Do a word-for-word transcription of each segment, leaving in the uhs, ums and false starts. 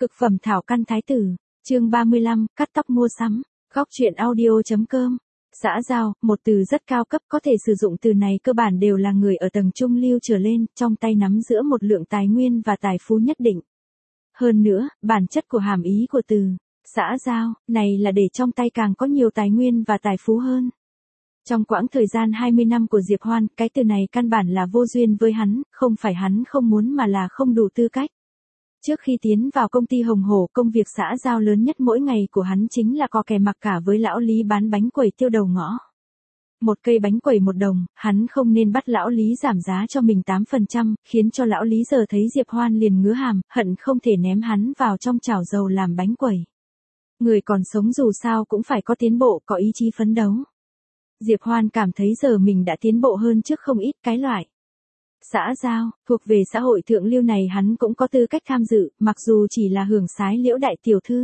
Cực phẩm thảo căn thái tử, chương ba mươi lăm, cắt tóc mua sắm, góc truyện audio.com. Xã giao, một từ rất cao cấp, có thể sử dụng từ này cơ bản đều là người ở tầng trung lưu trở lên, trong tay nắm giữ một lượng tài nguyên và tài phú nhất định. Hơn nữa, bản chất của hàm ý của từ xã giao này là để trong tay càng có nhiều tài nguyên và tài phú hơn. Trong quãng thời gian hai mươi năm của Diệp Hoan, cái từ này căn bản là vô duyên với hắn, không phải hắn không muốn mà là không đủ tư cách. Trước khi tiến vào công ty Hồng Hổ, công việc xã giao lớn nhất mỗi ngày của hắn chính là co kè mặc cả với lão Lý bán bánh quẩy tiêu đầu ngõ. Một cây bánh quẩy một đồng, hắn không nên bắt lão Lý giảm giá cho mình tám phần trăm, khiến cho lão Lý giờ thấy Diệp Hoan liền ngứa hàm, hận không thể ném hắn vào trong chảo dầu làm bánh quẩy. Người còn sống dù sao cũng phải có tiến bộ, có ý chí phấn đấu. Diệp Hoan cảm thấy giờ mình đã tiến bộ hơn trước không ít, cái loại xã giao, thuộc về xã hội thượng lưu này hắn cũng có tư cách tham dự, mặc dù chỉ là hưởng sái Liễu đại tiểu thư.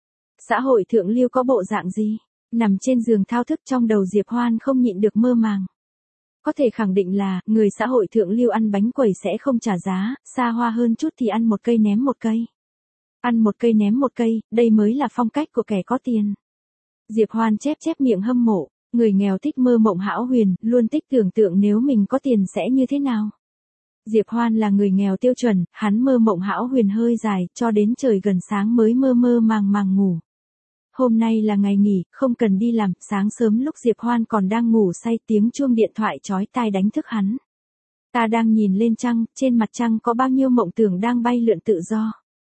Xã hội thượng lưu có bộ dạng gì? Nằm trên giường thao thức, trong đầu Diệp Hoan không nhịn được mơ màng. Có thể khẳng định là, người xã hội thượng lưu ăn bánh quẩy sẽ không trả giá, xa hoa hơn chút thì ăn một cây ném một cây. Ăn một cây ném một cây, đây mới là phong cách của kẻ có tiền. Diệp Hoan chép chép miệng hâm mộ, người nghèo thích mơ mộng hão huyền, luôn thích tưởng tượng nếu mình có tiền sẽ như thế nào. Diệp Hoan là người nghèo tiêu chuẩn, hắn mơ mộng hão huyền hơi dài, cho đến trời gần sáng mới mơ mơ màng màng ngủ. Hôm nay là ngày nghỉ, không cần đi làm, sáng sớm lúc Diệp Hoan còn đang ngủ say, tiếng chuông điện thoại chói tai đánh thức hắn. Ta đang nhìn lên trăng, trên mặt trăng có bao nhiêu mộng tưởng đang bay lượn tự do.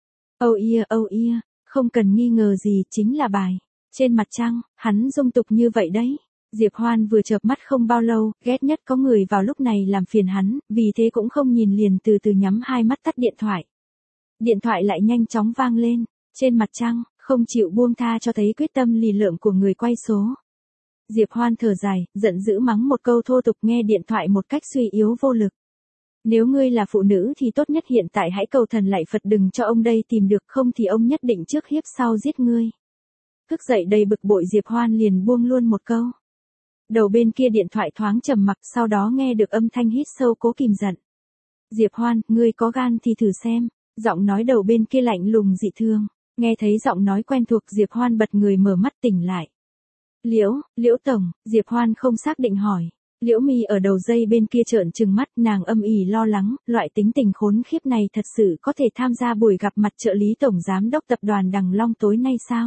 Oh yeah, oh yeah, không cần nghi ngờ gì, chính là bài Trên mặt trăng, hắn dung tục như vậy đấy. Diệp Hoan vừa chợp mắt không bao lâu, ghét nhất có người vào lúc này làm phiền hắn, vì thế cũng không nhìn liền từ từ nhắm hai mắt tắt điện thoại. Điện thoại lại nhanh chóng vang lên, trên mặt trăng, không chịu buông tha cho thấy quyết tâm lì lợm của người quay số. Diệp Hoan thở dài, giận dữ mắng một câu thô tục, nghe điện thoại một cách suy yếu vô lực. Nếu ngươi là phụ nữ thì tốt nhất hiện tại hãy cầu thần lạy Phật đừng cho ông đây tìm được, không thì ông nhất định trước hiếp sau giết ngươi. Thức dậy đầy bực bội, Diệp Hoan liền buông luôn một câu. Đầu bên kia điện thoại thoáng trầm mặc, sau đó nghe được âm thanh hít sâu cố kìm giận. Diệp Hoan, ngươi có gan thì thử xem. Giọng nói đầu bên kia lạnh lùng dị thương. Nghe thấy giọng nói quen thuộc, Diệp Hoan bật người mở mắt tỉnh lại. Liễu, Liễu tổng, Diệp Hoan không xác định hỏi. Liễu Mi ở đầu dây bên kia trợn trừng mắt, nàng âm ỉ lo lắng, loại tính tình khốn khiếp này thật sự có thể tham gia buổi gặp mặt trợ lý tổng giám đốc tập đoàn Đằng Long tối nay sao?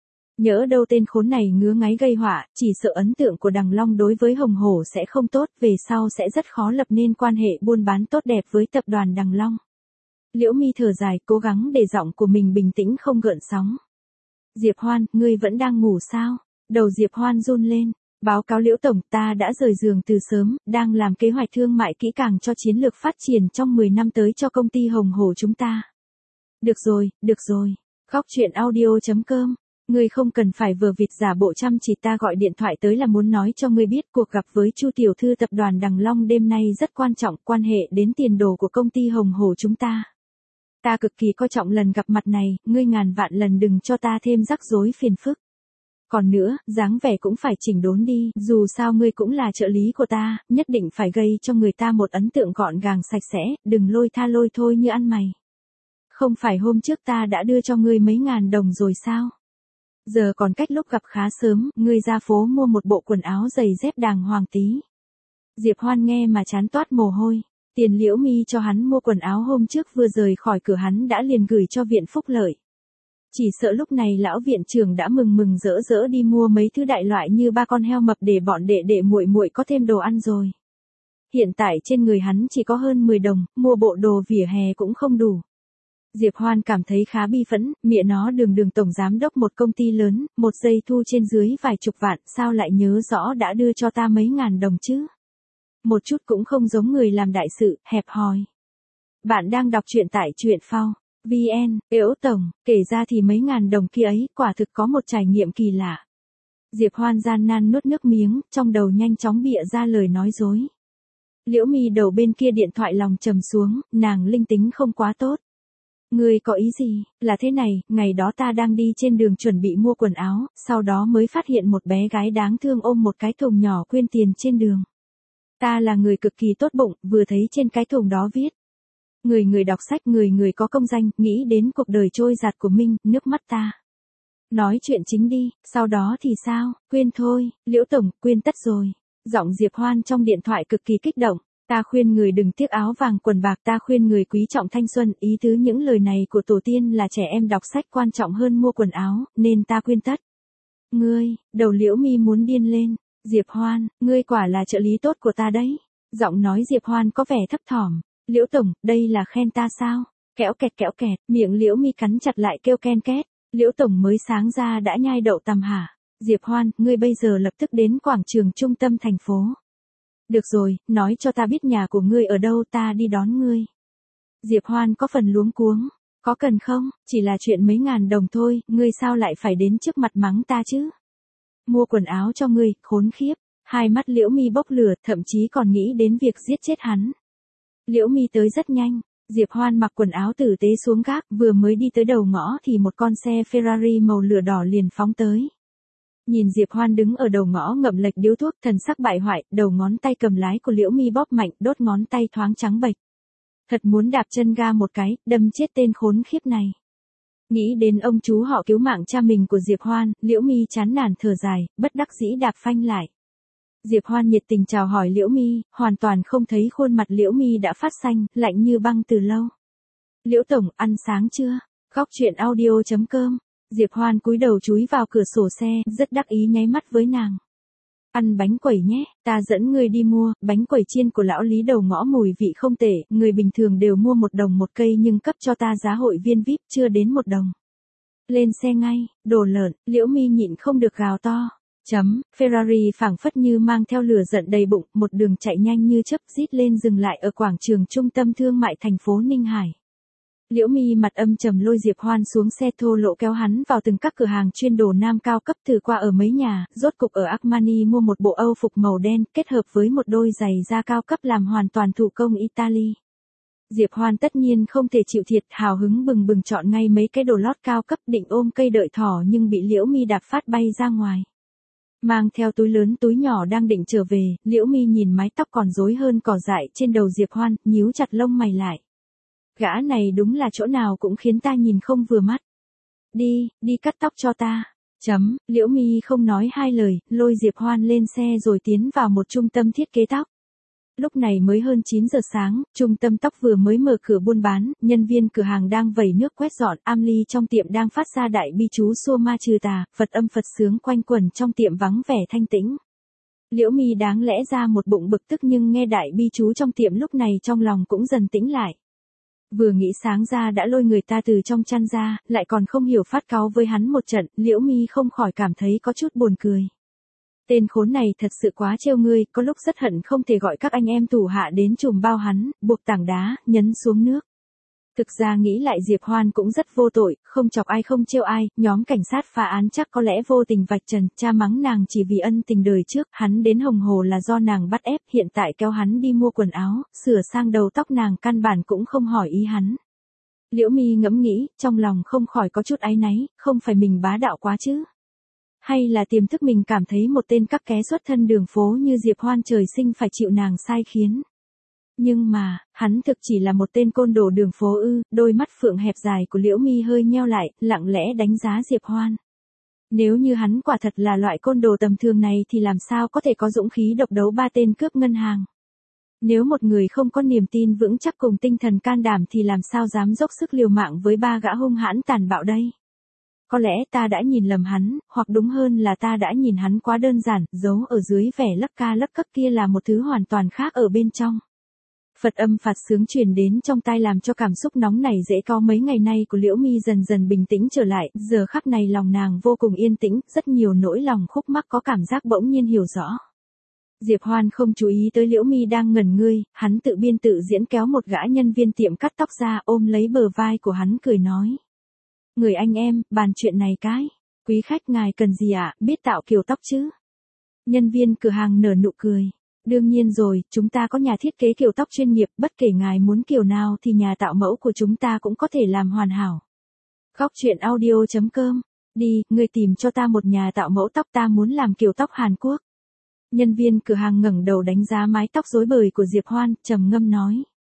Nhỡ đâu tên khốn này ngứa ngáy gây họa, chỉ sợ ấn tượng của Đằng Long đối với Hồng Hổ sẽ không tốt, về sau sẽ rất khó lập nên quan hệ buôn bán tốt đẹp với tập đoàn Đằng Long. Liễu Mi thở dài, cố gắng để giọng của mình bình tĩnh không gợn sóng. Diệp Hoan, ngươi vẫn đang ngủ sao? Đầu Diệp Hoan run lên. Báo cáo Liễu tổng, ta đã rời giường từ sớm, đang làm kế hoạch thương mại kỹ càng cho chiến lược phát triển trong mười năm tới cho công ty Hồng Hổ chúng ta. Được rồi, được rồi. Góc truyện audio.com. Ngươi không cần phải vờ vịt giả bộ chăm chỉ, ta gọi điện thoại tới là muốn nói cho ngươi biết cuộc gặp với Chu tiểu thư tập đoàn Đằng Long đêm nay rất quan trọng, quan hệ đến tiền đồ của công ty Hồng Hổ chúng ta. Ta cực kỳ coi trọng lần gặp mặt này, ngươi ngàn vạn lần đừng cho ta thêm rắc rối phiền phức. Còn nữa, dáng vẻ cũng phải chỉnh đốn đi, dù sao ngươi cũng là trợ lý của ta, nhất định phải gây cho người ta một ấn tượng gọn gàng sạch sẽ, đừng lôi tha lôi thôi như ăn mày. Không phải hôm trước ta đã đưa cho ngươi mấy ngàn đồng rồi sao? Giờ còn cách lúc gặp khá sớm, ngươi ra phố mua một bộ quần áo giày dép đàng hoàng tí. Diệp Hoan nghe mà chán toát mồ hôi. Tiền Liễu Mi cho hắn mua quần áo hôm trước vừa rời khỏi cửa hắn đã liền gửi cho viện phúc lợi. Chỉ sợ lúc này lão viện trưởng đã mừng mừng rỡ rỡ đi mua mấy thứ đại loại như ba con heo mập để bọn đệ đệ muội muội có thêm đồ ăn rồi. Hiện tại trên người hắn chỉ có hơn mười đồng, mua bộ đồ vỉa hè cũng không đủ. Diệp Hoan cảm thấy khá bi phẫn, mẹ nó đường đường tổng giám đốc một công ty lớn, một giây thu trên dưới vài chục vạn, sao lại nhớ rõ đã đưa cho ta mấy ngàn đồng chứ? Một chút cũng không giống người làm đại sự, hẹp hòi. Bạn đang đọc truyện tại truyện phao chấm vn, Liễu tổng, kể ra thì mấy ngàn đồng kia ấy, quả thực có một trải nghiệm kỳ lạ. Diệp Hoan gian nan nuốt nước miếng, trong đầu nhanh chóng bịa ra lời nói dối. Liễu Mi đầu bên kia điện thoại lòng trầm xuống, nàng linh tính không quá tốt. Ngươi có ý gì? Là thế này, ngày đó ta đang đi trên đường chuẩn bị mua quần áo, sau đó mới phát hiện một bé gái đáng thương ôm một cái thùng nhỏ quyên tiền trên đường. Ta là người cực kỳ tốt bụng, vừa thấy trên cái thùng đó viết Người người đọc sách, người người có công danh, nghĩ đến cuộc đời trôi giạt của mình, nước mắt ta. Nói chuyện chính đi, sau đó thì sao, quên thôi, Liễu Tổng, quên tất rồi. Giọng Diệp Hoan trong điện thoại cực kỳ kích động. Ta khuyên người đừng tiếc áo vàng quần bạc, ta khuyên người quý trọng thanh xuân, ý tứ những lời này của tổ tiên là trẻ em đọc sách quan trọng hơn mua quần áo, nên ta khuyên tất. Ngươi, đầu Liễu Mi muốn điên lên. Diệp Hoan, ngươi quả là trợ lý tốt của ta đấy. Giọng nói Diệp Hoan có vẻ thấp thỏm. Liễu Tổng, đây là khen ta sao? Kẽo kẹt kẽo kẹt, miệng Liễu Mi cắn chặt lại kêu ken két. Liễu Tổng mới sáng ra đã nhai đậu tằm hả? Diệp Hoan, ngươi bây giờ lập tức đến quảng trường trung tâm thành phố. Được rồi, nói cho ta biết nhà của ngươi ở đâu, ta đi đón ngươi. Diệp Hoan có phần luống cuống. Có cần không, chỉ là chuyện mấy ngàn đồng thôi, ngươi sao lại phải đến trước mặt mắng ta chứ? Mua quần áo cho ngươi, khốn khiếp. Hai mắt Liễu Mi bốc lửa, thậm chí còn nghĩ đến việc giết chết hắn. Liễu Mi tới rất nhanh. Diệp Hoan mặc quần áo tử tế xuống gác, vừa mới đi tới đầu ngõ thì một con xe Ferrari màu lửa đỏ liền phóng tới. Nhìn Diệp Hoan đứng ở đầu ngõ ngậm lệch điếu thuốc, thần sắc bại hoại, đầu ngón tay cầm lái của Liễu Mi bóp mạnh, đốt ngón tay thoáng trắng bệch. Thật muốn đạp chân ga một cái, đâm chết tên khốn khiếp này. Nghĩ đến ông chú họ cứu mạng cha mình của Diệp Hoan, Liễu Mi chán nản thở dài, bất đắc dĩ đạp phanh lại. Diệp Hoan nhiệt tình chào hỏi Liễu Mi, hoàn toàn không thấy khuôn mặt Liễu Mi đã phát xanh, lạnh như băng từ lâu. Liễu Tổng, ăn sáng chưa? Góc chuyện audio chấm com. Diệp Hoan cúi đầu chúi vào cửa sổ xe, rất đắc ý nháy mắt với nàng. Ăn bánh quẩy nhé, ta dẫn ngươi đi mua, bánh quẩy chiên của lão Lý đầu ngõ mùi vị không tệ, người bình thường đều mua một đồng một cây nhưng cấp cho ta giá hội viên vi ai pi chưa đến một đồng. Lên xe ngay, đồ lợn, Liễu Mi nhịn không được gào to. Chấm, Ferrari phảng phất như mang theo lửa giận đầy bụng, một đường chạy nhanh như chớp rít lên dừng lại ở quảng trường trung tâm thương mại thành phố Ninh Hải. Liễu Mi mặt âm trầm lôi Diệp Hoan xuống xe thô lỗ kéo hắn vào từng các cửa hàng chuyên đồ nam cao cấp, thử qua ở mấy nhà, rốt cục ở Armani mua một bộ Âu phục màu đen, kết hợp với một đôi giày da cao cấp làm hoàn toàn thủ công Italy. Diệp Hoan tất nhiên không thể chịu thiệt, hào hứng bừng bừng chọn ngay mấy cái đồ lót cao cấp, định ôm cây đợi thỏ nhưng bị Liễu Mi đạp phát bay ra ngoài. Mang theo túi lớn túi nhỏ đang định trở về, Liễu Mi nhìn mái tóc còn rối hơn cỏ dại trên đầu Diệp Hoan, nhíu chặt lông mày lại. Gã này đúng là chỗ nào cũng khiến ta nhìn không vừa mắt. Đi, đi cắt tóc cho ta. Chấm, Liễu Mi không nói hai lời, lôi Diệp Hoan lên xe rồi tiến vào một trung tâm thiết kế tóc. Lúc này mới hơn chín giờ sáng, trung tâm tóc vừa mới mở cửa buôn bán, nhân viên cửa hàng đang vẩy nước quét dọn, Amly trong tiệm đang phát ra đại bi chú xua ma trừ tà, Phật âm Phật sướng quanh quẩn trong tiệm vắng vẻ thanh tĩnh. Liễu Mi đáng lẽ ra một bụng bực tức nhưng nghe đại bi chú trong tiệm lúc này trong lòng cũng dần tĩnh lại. Vừa nghĩ sáng ra đã lôi người ta từ trong chăn ra, lại còn không hiểu phát cáu với hắn một trận, Liễu Mi không khỏi cảm thấy có chút buồn cười. Tên khốn này thật sự quá trêu ngươi, có lúc rất hận không thể gọi các anh em thủ hạ đến chùm bao hắn, buộc tảng đá, nhấn xuống nước. Thực ra nghĩ lại Diệp Hoan cũng rất vô tội, không chọc ai không trêu ai, nhóm cảnh sát phá án chắc có lẽ vô tình vạch trần, cha mắng nàng chỉ vì ân tình đời trước, hắn đến hồng hồ là do nàng bắt ép, hiện tại kéo hắn đi mua quần áo, sửa sang đầu tóc nàng căn bản cũng không hỏi ý hắn. Liễu Mi ngẫm nghĩ, trong lòng không khỏi có chút áy náy, không phải mình bá đạo quá chứ. Hay là tiềm thức mình cảm thấy một tên các ké xuất thân đường phố như Diệp Hoan trời sinh phải chịu nàng sai khiến. Nhưng mà, hắn thực chỉ là một tên côn đồ đường phố ư, đôi mắt phượng hẹp dài của Liễu Mi hơi nheo lại, lặng lẽ đánh giá Diệp Hoan. Nếu như hắn quả thật là loại côn đồ tầm thường này thì làm sao có thể có dũng khí độc đấu ba tên cướp ngân hàng. Nếu một người không có niềm tin vững chắc cùng tinh thần can đảm thì làm sao dám dốc sức liều mạng với ba gã hung hãn tàn bạo đây. Có lẽ ta đã nhìn lầm hắn, hoặc đúng hơn là ta đã nhìn hắn quá đơn giản, giấu ở dưới vẻ lắc ca lắc cấc kia là một thứ hoàn toàn khác ở bên trong. Phật âm phạt sướng truyền đến trong tai làm cho cảm xúc nóng nảy dễ có mấy ngày nay của Liễu Mi dần dần bình tĩnh trở lại, giờ khắc này lòng nàng vô cùng yên tĩnh, rất nhiều nỗi lòng khúc mắc có cảm giác bỗng nhiên hiểu rõ. Diệp Hoan không chú ý tới Liễu Mi đang ngẩn ngơi, hắn tự biên tự diễn kéo một gã nhân viên tiệm cắt tóc ra ôm lấy bờ vai của hắn cười nói. Người anh em, bàn chuyện này cái. Quý khách ngài cần gì ạ, à? Biết tạo kiểu tóc chứ? Nhân viên cửa hàng nở nụ cười. Đương nhiên rồi, chúng ta có nhà thiết kế kiểu tóc chuyên nghiệp, bất kể ngài muốn kiểu nào thì nhà tạo mẫu của chúng ta cũng có thể làm hoàn hảo. Góc chuyện audio chấm com. Đi, người tìm cho ta một nhà tạo mẫu tóc, ta muốn làm kiểu tóc Hàn Quốc. Nhân viên cửa hàng ngẩng đầu đánh giá mái tóc rối bời của Diệp Hoan, trầm ngâm nói.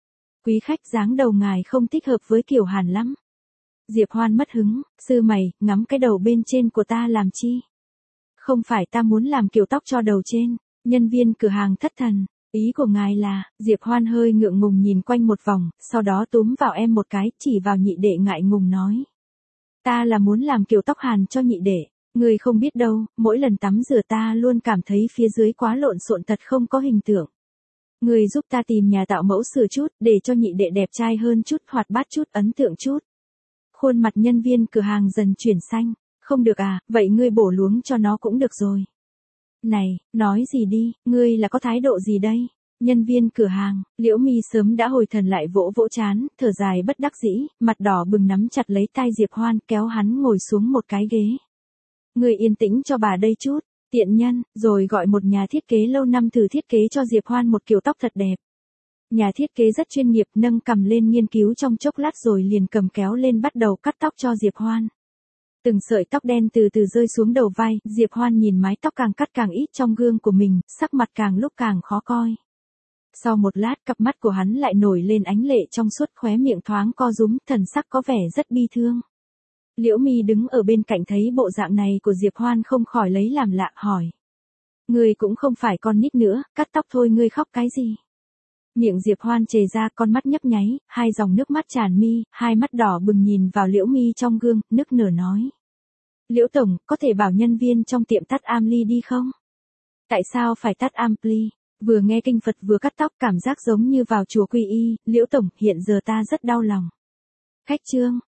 Quý khách dáng đầu ngài không thích hợp với kiểu Hàn lắm. Diệp Hoan mất hứng, sư mày, ngắm cái đầu bên trên của ta làm chi? Không phải ta muốn làm kiểu tóc cho đầu trên. Nhân viên cửa hàng thất thần. Ý của ngài là, Diệp Hoan hơi ngượng ngùng nhìn quanh một vòng, sau đó túm vào em một cái, chỉ vào nhị đệ ngại ngùng nói. Ta là muốn làm kiểu tóc Hàn cho nhị đệ. Người không biết đâu, mỗi lần tắm rửa ta luôn cảm thấy phía dưới quá lộn xộn thật không có hình tượng. Người giúp ta tìm nhà tạo mẫu sửa chút, để cho nhị đệ đẹp trai hơn chút, hoạt bát chút, ấn tượng chút. Khuôn mặt nhân viên cửa hàng dần chuyển xanh. Không được à, vậy ngươi bổ luống cho nó cũng được rồi. Này, nói gì đi, ngươi là có thái độ gì đây? Nhân viên cửa hàng, Liễu Mi sớm đã hồi thần lại vỗ vỗ chán, thở dài bất đắc dĩ, mặt đỏ bừng nắm chặt lấy tay Diệp Hoan, kéo hắn ngồi xuống một cái ghế. Ngươi yên tĩnh cho bà đây chút, tiện nhân, rồi gọi một nhà thiết kế lâu năm thử thiết kế cho Diệp Hoan một kiểu tóc thật đẹp. Nhà thiết kế rất chuyên nghiệp, nâng cằm lên nghiên cứu trong chốc lát rồi liền cầm kéo lên bắt đầu cắt tóc cho Diệp Hoan. Từng sợi tóc đen từ từ rơi xuống đầu vai, Diệp Hoan nhìn mái tóc càng cắt càng ít trong gương của mình, sắc mặt càng lúc càng khó coi. Sau một lát cặp mắt của hắn lại nổi lên ánh lệ trong suốt, khóe miệng thoáng co rúm, thần sắc có vẻ rất bi thương. Liễu Mi đứng ở bên cạnh thấy bộ dạng này của Diệp Hoan không khỏi lấy làm lạ, hỏi. Ngươi cũng không phải con nít nữa, cắt tóc thôi ngươi khóc cái gì? Miệng Diệp Hoan trề ra, con mắt nhấp nháy, hai dòng nước mắt tràn mi, hai mắt đỏ bừng nhìn vào Liễu Mi trong gương, nức nở nói. Liễu Tổng, có thể bảo nhân viên trong tiệm tắt ampli đi không? Tại sao phải tắt ampli? Vừa nghe kinh Phật vừa cắt tóc cảm giác giống như vào chùa quy y, Liễu Tổng, hiện giờ ta rất đau lòng. Khách trương,